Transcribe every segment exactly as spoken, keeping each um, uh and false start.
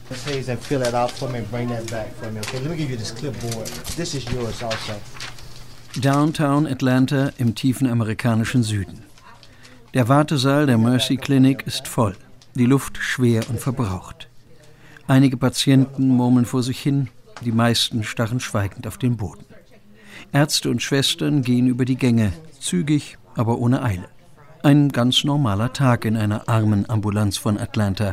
Hayes, and fill that out for me and bring that back for me. Okay, let me give you this clipboard. This is yours also. Downtown Atlanta im tiefen amerikanischen Süden. Der Wartesaal der Mercy Clinic ist voll, die Luft schwer und verbraucht. Einige Patienten murmeln vor sich hin, die meisten starren schweigend auf den Boden. Ärzte und Schwestern gehen über die Gänge, zügig, aber ohne Eile. Ein ganz normaler Tag in einer armen Ambulanz von Atlanta.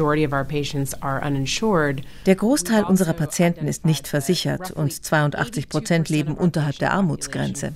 Der Großteil unserer Patienten ist nicht versichert und zweiundachtzig Prozent leben unterhalb der Armutsgrenze,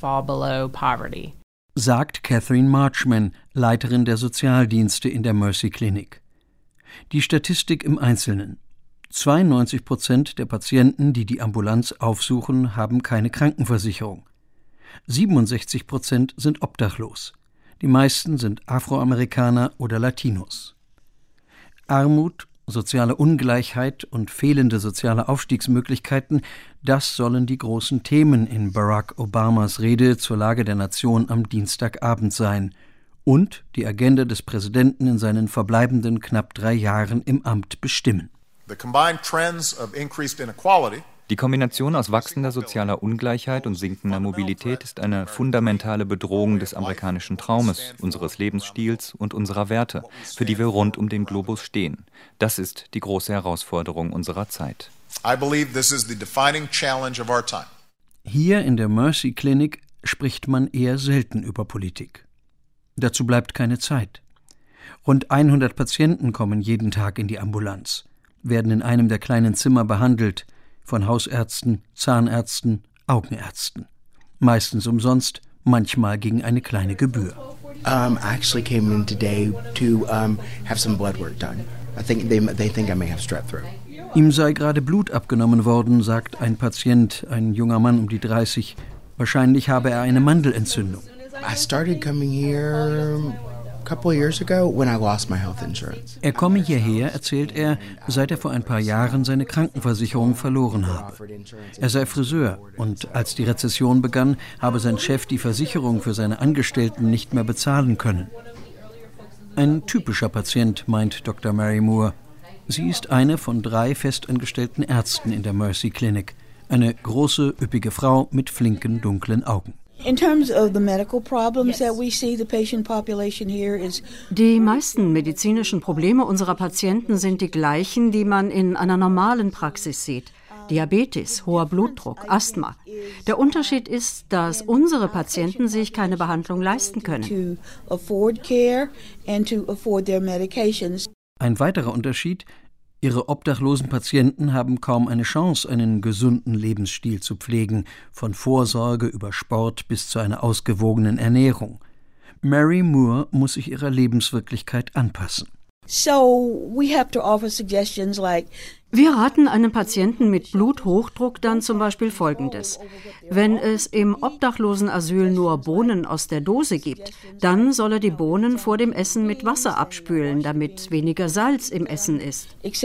sagt Catherine Marchman, Leiterin der Sozialdienste in der Mercy Clinic. Die Statistik im Einzelnen. zweiundneunzig Prozent der Patienten, die die Ambulanz aufsuchen, haben keine Krankenversicherung. siebenundsechzig Prozent sind obdachlos. Die meisten sind Afroamerikaner oder Latinos. Armut, soziale Ungleichheit und fehlende soziale Aufstiegsmöglichkeiten, das sollen die großen Themen in Barack Obamas Rede zur Lage der Nation am Dienstagabend sein und die Agenda des Präsidenten in seinen verbleibenden knapp drei Jahren im Amt bestimmen. The combined trends of increased inequality Die Kombination aus wachsender sozialer Ungleichheit und sinkender Mobilität ist eine fundamentale Bedrohung des amerikanischen Traumes, unseres Lebensstils und unserer Werte, für die wir rund um den Globus stehen. Das ist die große Herausforderung unserer Zeit. I believe this is the defining challenge of our time. Hier in der Mercy Clinic spricht man eher selten über Politik. Dazu bleibt keine Zeit. Rund hundert Patienten kommen jeden Tag in die Ambulanz, werden in einem der kleinen Zimmer behandelt, von Hausärzten, Zahnärzten, Augenärzten. Meistens umsonst, manchmal gegen eine kleine Gebühr. Um, I actually came in today to um, have some blood work done. I think they, they think I may have strep throat. Ihm sei gerade Blut abgenommen worden, sagt ein Patient, ein junger Mann um die dreißig. Wahrscheinlich habe er eine Mandelentzündung. I started coming here a couple of years ago when I lost my health insurance. Er komme hierher, erzählt er, seit er vor ein paar Jahren seine Krankenversicherung verloren habe. Er sei Friseur und als die Rezession begann, habe sein Chef die Versicherung für seine Angestellten nicht mehr bezahlen können. Ein typischer Patient, meint Doktor Mary Moore. Sie ist eine von drei festangestellten Ärzten in der Mercy Clinic. Eine große, üppige Frau mit flinken, dunklen Augen. Die meisten medizinischen Probleme unserer Patienten sind die gleichen, die man in einer normalen Praxis sieht. Diabetes, hoher Blutdruck, Asthma. Der Unterschied ist, dass unsere Patienten sich keine Behandlung leisten können. Ein weiterer Unterschied: Ihre obdachlosen Patienten haben kaum eine Chance, einen gesunden Lebensstil zu pflegen, von Vorsorge über Sport bis zu einer ausgewogenen Ernährung. Mary Moore muss sich ihrer Lebenswirklichkeit anpassen. So we have to offer suggestions like Wir raten einem Patienten mit Bluthochdruck dann zum Beispiel Folgendes. Wenn es im Obdachlosenasyl nur Bohnen aus der Dose gibt, dann soll er die Bohnen vor dem Essen mit Wasser abspülen, damit weniger Salz im Essen ist.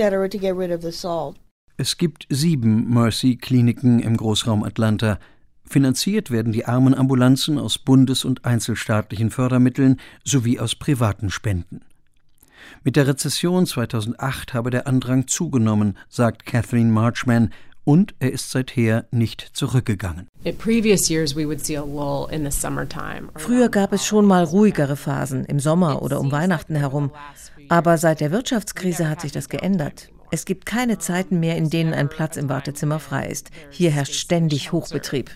Es gibt sieben Mercy-Kliniken im Großraum Atlanta. Finanziert werden die armen Ambulanzen aus bundes- und einzelstaatlichen Fördermitteln sowie aus privaten Spenden. Mit der Rezession zweitausendacht habe der Andrang zugenommen, sagt Catherine Marchman, und er ist seither nicht zurückgegangen. Früher gab es schon mal ruhigere Phasen, im Sommer oder um Weihnachten herum. Aber seit der Wirtschaftskrise hat sich das geändert. Es gibt keine Zeiten mehr, in denen ein Platz im Wartezimmer frei ist. Hier herrscht ständig Hochbetrieb.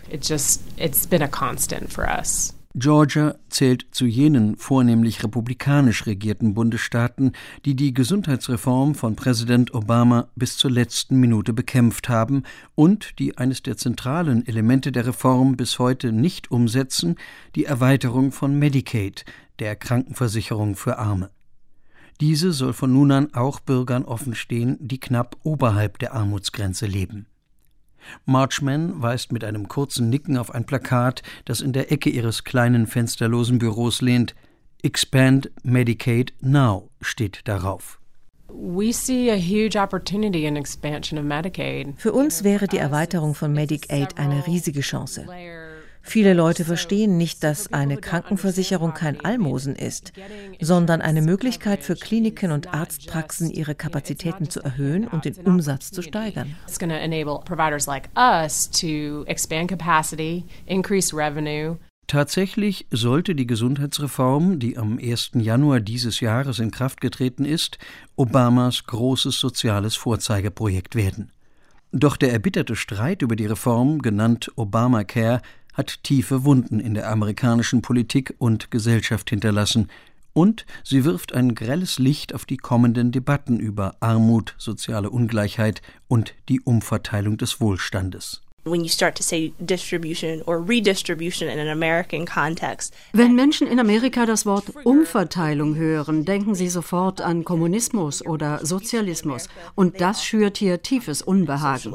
Georgia zählt zu jenen vornehmlich republikanisch regierten Bundesstaaten, die die Gesundheitsreform von Präsident Obama bis zur letzten Minute bekämpft haben und die eines der zentralen Elemente der Reform bis heute nicht umsetzen, die Erweiterung von Medicaid, der Krankenversicherung für Arme. Diese soll von nun an auch Bürgern offenstehen, die knapp oberhalb der Armutsgrenze leben. Marchman weist mit einem kurzen Nicken auf ein Plakat, das in der Ecke ihres kleinen fensterlosen Büros lehnt. Expand Medicaid now steht darauf. Für uns wäre die Erweiterung von Medicaid eine riesige Chance. Viele Leute verstehen nicht, dass eine Krankenversicherung kein Almosen ist, sondern eine Möglichkeit für Kliniken und Arztpraxen, ihre Kapazitäten zu erhöhen und den Umsatz zu steigern. It's going to enable providers like us to expand capacity, increase revenue. Tatsächlich sollte die Gesundheitsreform, die am ersten Januar dieses Jahres in Kraft getreten ist, Obamas großes soziales Vorzeigeprojekt werden. Doch der erbitterte Streit über die Reform, genannt Obamacare, hat tiefe Wunden in der amerikanischen Politik und Gesellschaft hinterlassen, und sie wirft ein grelles Licht auf die kommenden Debatten über Armut, soziale Ungleichheit und die Umverteilung des Wohlstandes. When you start to say distribution or redistribution in an American context. Wenn Menschen in Amerika das Wort Umverteilung hören, denken sie sofort an Kommunismus oder Sozialismus. Und das schürt hier tiefes Unbehagen.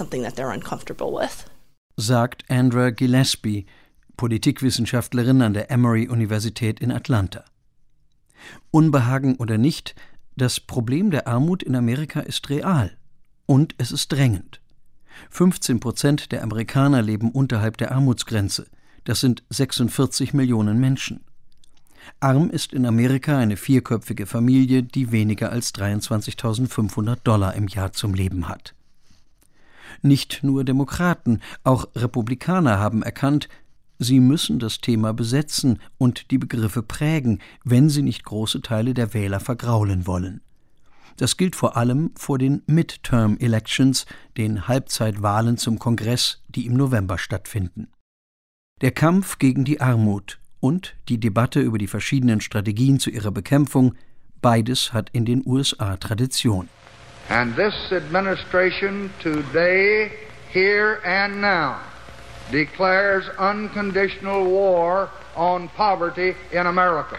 Sagt Andrea Gillespie, Politikwissenschaftlerin an der Emory-Universität in Atlanta. Unbehagen oder nicht, das Problem der Armut in Amerika ist real und es ist drängend. fünfzehn Prozent der Amerikaner leben unterhalb der Armutsgrenze. Das sind sechsundvierzig Millionen Menschen. Arm ist in Amerika eine vierköpfige Familie, die weniger als dreiundzwanzigtausendfünfhundert Dollar im Jahr zum Leben hat. Nicht nur Demokraten, auch Republikaner haben erkannt, sie müssen das Thema besetzen und die Begriffe prägen, wenn sie nicht große Teile der Wähler vergraulen wollen. Das gilt vor allem vor den Midterm-Elections, den Halbzeitwahlen zum Kongress, die im November stattfinden. Der Kampf gegen die Armut und die Debatte über die verschiedenen Strategien zu ihrer Bekämpfung, beides hat in den U S A Tradition. And this administration today, here and now, declares unconditional war on poverty in America.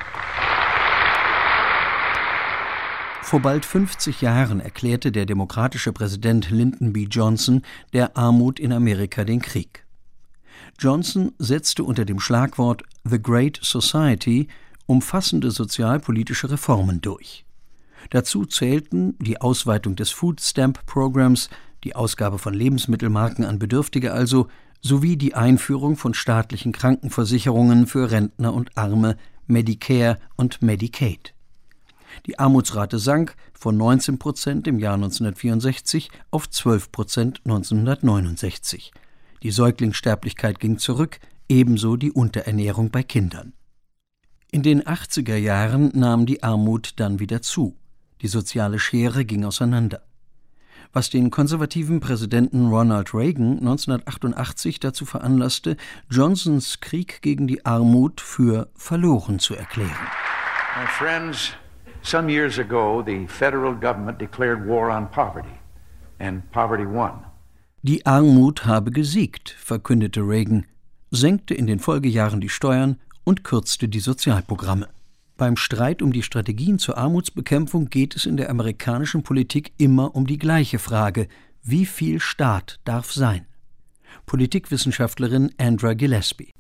Vor bald fünfzig Jahren erklärte der demokratische Präsident Lyndon B. Johnson der Armut in Amerika den Krieg. Johnson setzte unter dem Schlagwort The Great Society umfassende sozialpolitische Reformen durch. Dazu zählten die Ausweitung des Food Stamp Programs, die Ausgabe von Lebensmittelmarken an Bedürftige also, sowie die Einführung von staatlichen Krankenversicherungen für Rentner und Arme, Medicare und Medicaid. Die Armutsrate sank von neunzehn Prozent im Jahr neunzehnhundertvierundsechzig auf zwölf Prozent neunzehnhundertneunundsechzig. Die Säuglingssterblichkeit ging zurück, ebenso die Unterernährung bei Kindern. In den achtziger Jahren nahm die Armut dann wieder zu. Die soziale Schere ging auseinander. Was den konservativen Präsidenten Ronald Reagan neunzehnhundertachtundachtzig dazu veranlasste, Johnsons Krieg gegen die Armut für verloren zu erklären. My friends, some years ago the federal government declared war on poverty, and poverty won. Die Armut habe gesiegt, verkündete Reagan, senkte in den Folgejahren die Steuern und kürzte die Sozialprogramme. Beim Streit um die Strategien zur Armutsbekämpfung geht es in der amerikanischen Politik immer um die gleiche Frage: Wie viel Staat darf sein? Politikwissenschaftlerin Andrea Gillespie.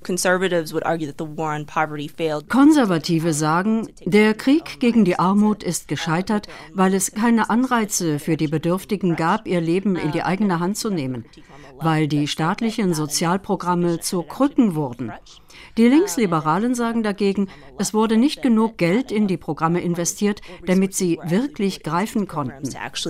Konservative sagen, der Krieg gegen die Armut ist gescheitert, weil es keine Anreize für die Bedürftigen gab, ihr Leben in die eigene Hand zu nehmen, weil die staatlichen Sozialprogramme zu Krücken wurden. Die Linksliberalen sagen dagegen, es wurde nicht genug Geld in die Programme investiert, damit sie wirklich greifen konnten.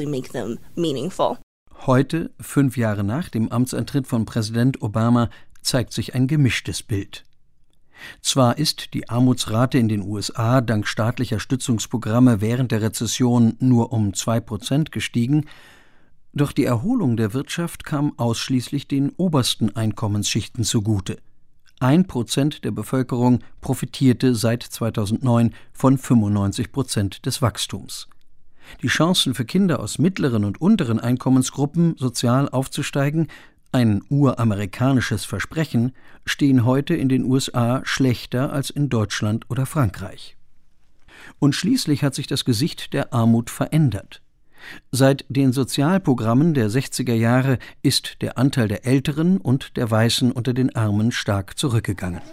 Heute, fünf Jahre nach dem Amtsantritt von Präsident Obama, zeigt sich ein gemischtes Bild. Zwar ist die Armutsrate in den U S A dank staatlicher Stützungsprogramme während der Rezession nur um zwei Prozent gestiegen, doch die Erholung der Wirtschaft kam ausschließlich den obersten Einkommensschichten zugute. Ein Prozent der Bevölkerung profitierte seit zweitausendneun von fünfundneunzig Prozent des Wachstums. Die Chancen für Kinder aus mittleren und unteren Einkommensgruppen, sozial aufzusteigen, ein uramerikanisches Versprechen, stehen heute in den U S A schlechter als in Deutschland oder Frankreich. Und schließlich hat sich das Gesicht der Armut verändert. Seit den Sozialprogrammen der sechziger Jahre ist der Anteil der Älteren und der Weißen unter den Armen stark zurückgegangen.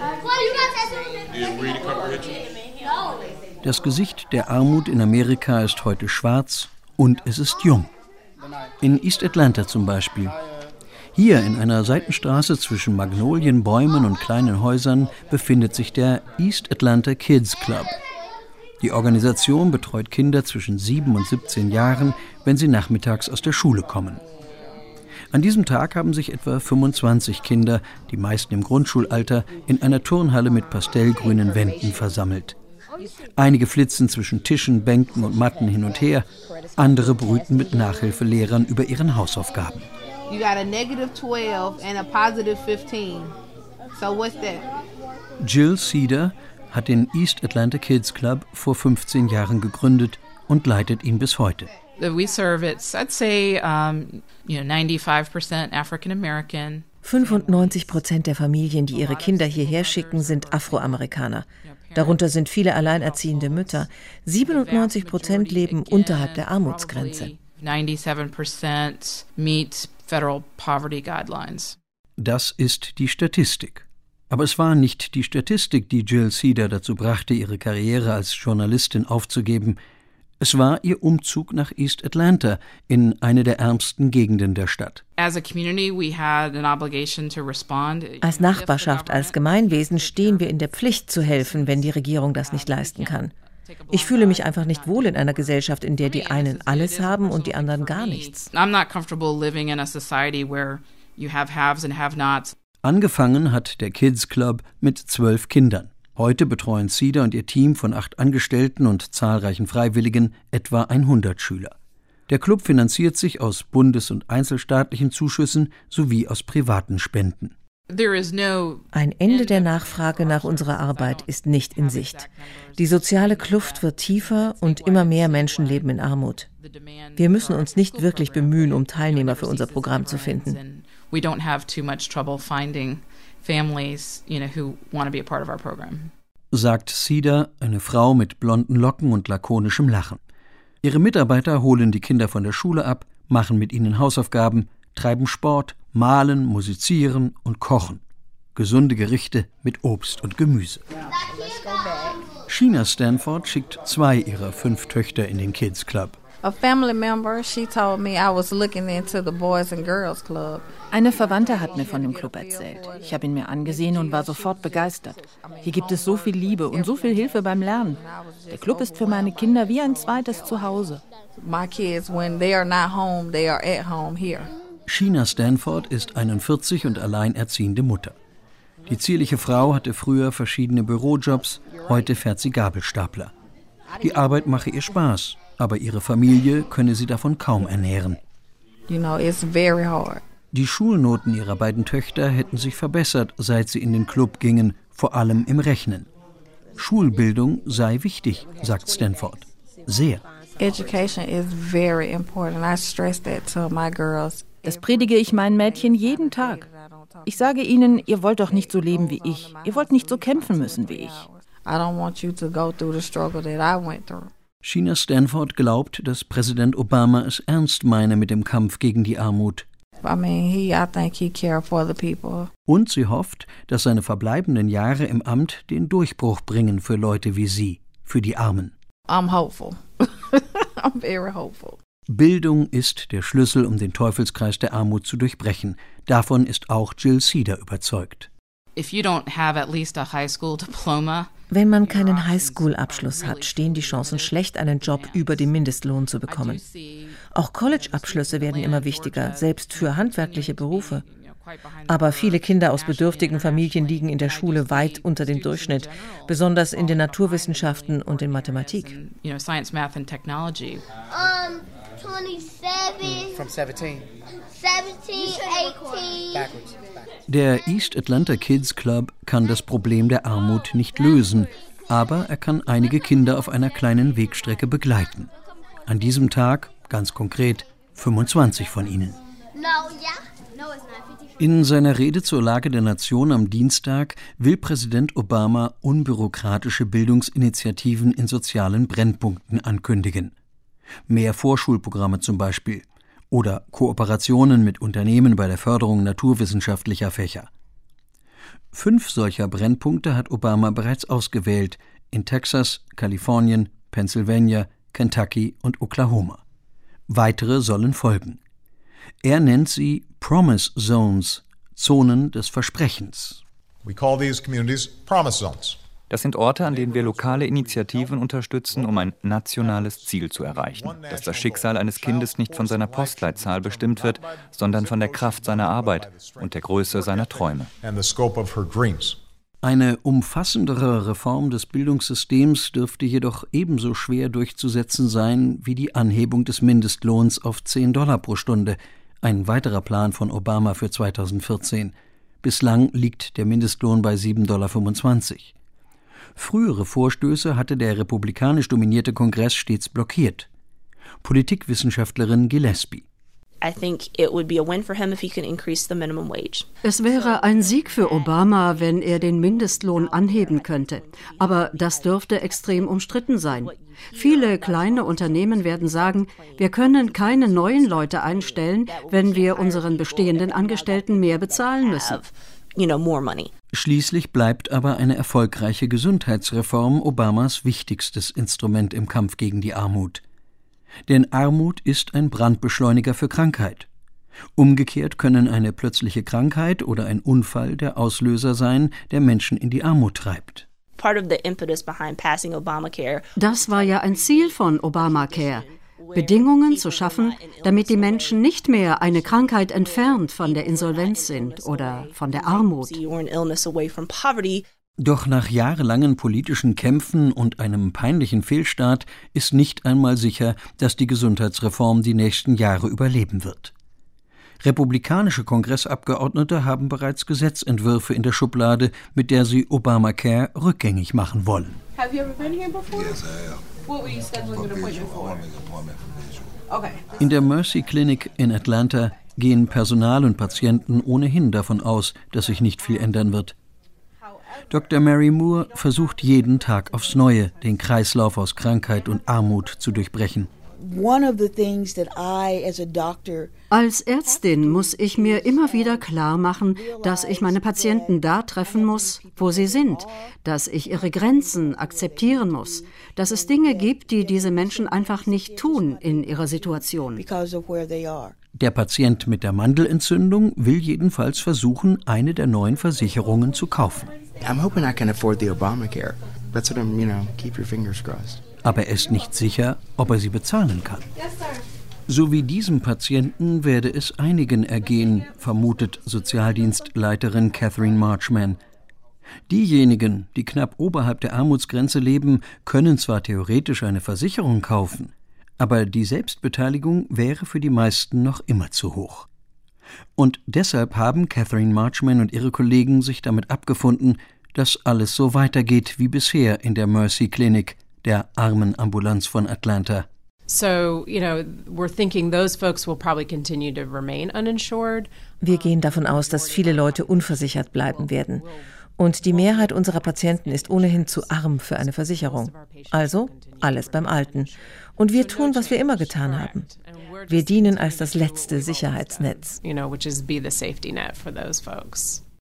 Das Gesicht der Armut in Amerika ist heute schwarz und es ist jung. In East Atlanta zum Beispiel. Hier in einer Seitenstraße zwischen Magnolienbäumen und kleinen Häusern befindet sich der East Atlanta Kids Club. Die Organisation betreut Kinder zwischen sieben und siebzehn Jahren, wenn sie nachmittags aus der Schule kommen. An diesem Tag haben sich etwa fünfundzwanzig Kinder, die meisten im Grundschulalter, in einer Turnhalle mit pastellgrünen Wänden versammelt. Einige flitzen zwischen Tischen, Bänken und Matten hin und her, andere brüten mit Nachhilfelehrern über ihren Hausaufgaben. You got a negative twelve and a positive fifteen. So what's that? Jill Cedar hat den East Atlanta Kids Club vor fünfzehn Jahren gegründet und leitet ihn bis heute. We serve it's I'd say um, you know ninety-five percent African American. fünfundneunzig Prozent der Familien, die ihre Kinder hierher schicken, sind Afroamerikaner. Darunter sind viele alleinerziehende Mütter. siebenundneunzig Prozent leben unterhalb der Armutsgrenze. ninety-seven percent meet federal poverty guidelines. Das ist die Statistik. Aber es war nicht die Statistik, die Jill Cedar dazu brachte, ihre Karriere als Journalistin aufzugeben. Es war ihr Umzug nach East Atlanta, in eine der ärmsten Gegenden der Stadt. Als Nachbarschaft, als Gemeinwesen stehen wir in der Pflicht zu helfen, wenn die Regierung das nicht leisten kann. Ich fühle mich einfach nicht wohl in einer Gesellschaft, in der die einen alles haben und die anderen gar nichts. Angefangen hat der Kids Club mit zwölf Kindern. Heute betreuen Cedar und ihr Team von acht Angestellten und zahlreichen Freiwilligen etwa hundert Schüler. Der Club finanziert sich aus bundes- und einzelstaatlichen Zuschüssen sowie aus privaten Spenden. Ein Ende der Nachfrage nach unserer Arbeit ist nicht in Sicht. Die soziale Kluft wird tiefer und immer mehr Menschen leben in Armut. Wir müssen uns nicht wirklich bemühen, um Teilnehmer für unser Programm zu finden. We don't have too much trouble finding families, you know, who want to be a part of our program. Sagt Cedar, eine Frau mit blonden Locken und lakonischem Lachen. Ihre Mitarbeiter holen die Kinder von der Schule ab, machen mit ihnen Hausaufgaben, treiben Sport, malen, musizieren und kochen. Gesunde Gerichte mit Obst und Gemüse. Sheena Stanford schickt zwei ihrer fünf Töchter in den Kids Club. A family member, she told me I was looking into the Boys and Girls Club. Eine Verwandte hat mir von dem Club erzählt. Ich habe ihn mir angesehen und war sofort begeistert. Hier gibt es so viel Liebe und so viel Hilfe beim Lernen. Der Club ist für meine Kinder wie ein zweites Zuhause. My kids, when they are not home, they are at home here. Sheena Stanford ist einundvierzig und alleinerziehende Mutter. Die zierliche Frau hatte früher verschiedene Bürojobs, heute fährt sie Gabelstapler. Die Arbeit mache ihr Spaß, aber ihre Familie könne sie davon kaum ernähren. You know, it's very hard. Die Schulnoten ihrer beiden Töchter hätten sich verbessert, seit sie in den Club gingen, vor allem im Rechnen. Schulbildung sei wichtig, sagt Stanford. Sehr. Education is very important. I stress that to my girls. Das predige ich meinen Mädchen jeden Tag. Ich sage ihnen, ihr wollt doch nicht so leben wie ich. Ihr wollt nicht so kämpfen müssen wie ich. I don't want you to go through the struggle that I went through. Sheena Stanford glaubt, dass Präsident Obama es ernst meine mit dem Kampf gegen die Armut. I mean, he, I think he care for the people. Und sie hofft, dass seine verbleibenden Jahre im Amt den Durchbruch bringen für Leute wie sie, für die Armen. I'm hopeful. I'm very hopeful. Bildung ist der Schlüssel, um den Teufelskreis der Armut zu durchbrechen. Davon ist auch Jill Cedar überzeugt. If you don't have at least a high school diploma, wenn man keinen Highschool-Abschluss hat, stehen die Chancen schlecht, einen Job über dem Mindestlohn zu bekommen. Auch College-Abschlüsse werden immer wichtiger, selbst für handwerkliche Berufe. Aber viele Kinder aus bedürftigen Familien liegen in der Schule weit unter dem Durchschnitt, besonders in den Naturwissenschaften und in Mathematik. You know, science, math and technology. Um, twenty-seven. From seventeen. seventeen, eighteen. Backwards. Der East Atlanta Kids Club kann das Problem der Armut nicht lösen, aber er kann einige Kinder auf einer kleinen Wegstrecke begleiten. An diesem Tag, ganz konkret, fünfundzwanzig von ihnen. In seiner Rede zur Lage der Nation am Dienstag will Präsident Obama unbürokratische Bildungsinitiativen in sozialen Brennpunkten ankündigen. Mehr Vorschulprogramme zum Beispiel. Oder Kooperationen mit Unternehmen bei der Förderung naturwissenschaftlicher Fächer. Fünf solcher Brennpunkte hat Obama bereits ausgewählt, in Texas, Kalifornien, Pennsylvania, Kentucky und Oklahoma. Weitere sollen folgen. Er nennt sie Promise Zones, Zonen des Versprechens. We call these communities promise zones. Das sind Orte, an denen wir lokale Initiativen unterstützen, um ein nationales Ziel zu erreichen. Dass das Schicksal eines Kindes nicht von seiner Postleitzahl bestimmt wird, sondern von der Kraft seiner Arbeit und der Größe seiner Träume. Eine umfassendere Reform des Bildungssystems dürfte jedoch ebenso schwer durchzusetzen sein wie die Anhebung des Mindestlohns auf zehn Dollar pro Stunde, ein weiterer Plan von Obama für zweitausendvierzehn. Bislang liegt der Mindestlohn bei sieben Komma fünfundzwanzig Dollar. Frühere Vorstöße hatte der republikanisch dominierte Kongress stets blockiert. Politikwissenschaftlerin Gillespie. Es wäre ein Sieg für Obama, wenn er den Mindestlohn anheben könnte. Aber das dürfte extrem umstritten sein. Viele kleine Unternehmen werden sagen, wir können keine neuen Leute einstellen, wenn wir unseren bestehenden Angestellten mehr bezahlen müssen. Schließlich bleibt aber eine erfolgreiche Gesundheitsreform Obamas wichtigstes Instrument im Kampf gegen die Armut. Denn Armut ist ein Brandbeschleuniger für Krankheit. Umgekehrt können eine plötzliche Krankheit oder ein Unfall der Auslöser sein, der Menschen in die Armut treibt. Das war ja ein Ziel von Obamacare, Bedingungen zu schaffen, damit die Menschen nicht mehr eine Krankheit entfernt von der Insolvenz sind oder von der Armut. Doch nach jahrelangen politischen Kämpfen und einem peinlichen Fehlstart ist nicht einmal sicher, dass die Gesundheitsreform die nächsten Jahre überleben wird. Republikanische Kongressabgeordnete haben bereits Gesetzentwürfe in der Schublade, mit der sie Obamacare rückgängig machen wollen. Have you ever been here before? Yes, I have. What were you scheduling an appointment for? Okay. In der Mercy Clinic in Atlanta gehen Personal und Patienten ohnehin davon aus, dass sich nicht viel ändern wird. Doktor Mary Moore versucht jeden Tag aufs Neue, den Kreislauf aus Krankheit und Armut zu durchbrechen. Als Ärztin muss ich mir immer wieder klar machen, dass ich meine Patienten da treffen muss, wo sie sind, dass ich ihre Grenzen akzeptieren muss, dass es Dinge gibt, die diese Menschen einfach nicht tun in ihrer Situation. Der Patient mit der Mandelentzündung will jedenfalls versuchen, eine der neuen Versicherungen zu kaufen. I'm hoping I can afford the Obamacare. That's what I'm, you know, keep your fingers crossed. Aber er ist nicht sicher, ob er sie bezahlen kann. So wie diesem Patienten werde es einigen ergehen, vermutet Sozialdienstleiterin Catherine Marchman. Diejenigen, die knapp oberhalb der Armutsgrenze leben, können zwar theoretisch eine Versicherung kaufen, aber die Selbstbeteiligung wäre für die meisten noch immer zu hoch. Und deshalb haben Catherine Marchman und ihre Kollegen sich damit abgefunden, dass alles so weitergeht wie bisher in der Mercy Clinic, der Armenambulanz von Atlanta. So, you know, we're thinking those folks will probably continue to remain uninsured. Wir gehen davon aus, dass viele Leute unversichert bleiben werden. Und die Mehrheit unserer Patienten ist ohnehin zu arm für eine Versicherung. Also alles beim Alten. Und wir tun, was wir immer getan haben. Wir dienen als das letzte Sicherheitsnetz. You know, which is be the safety net for those folks.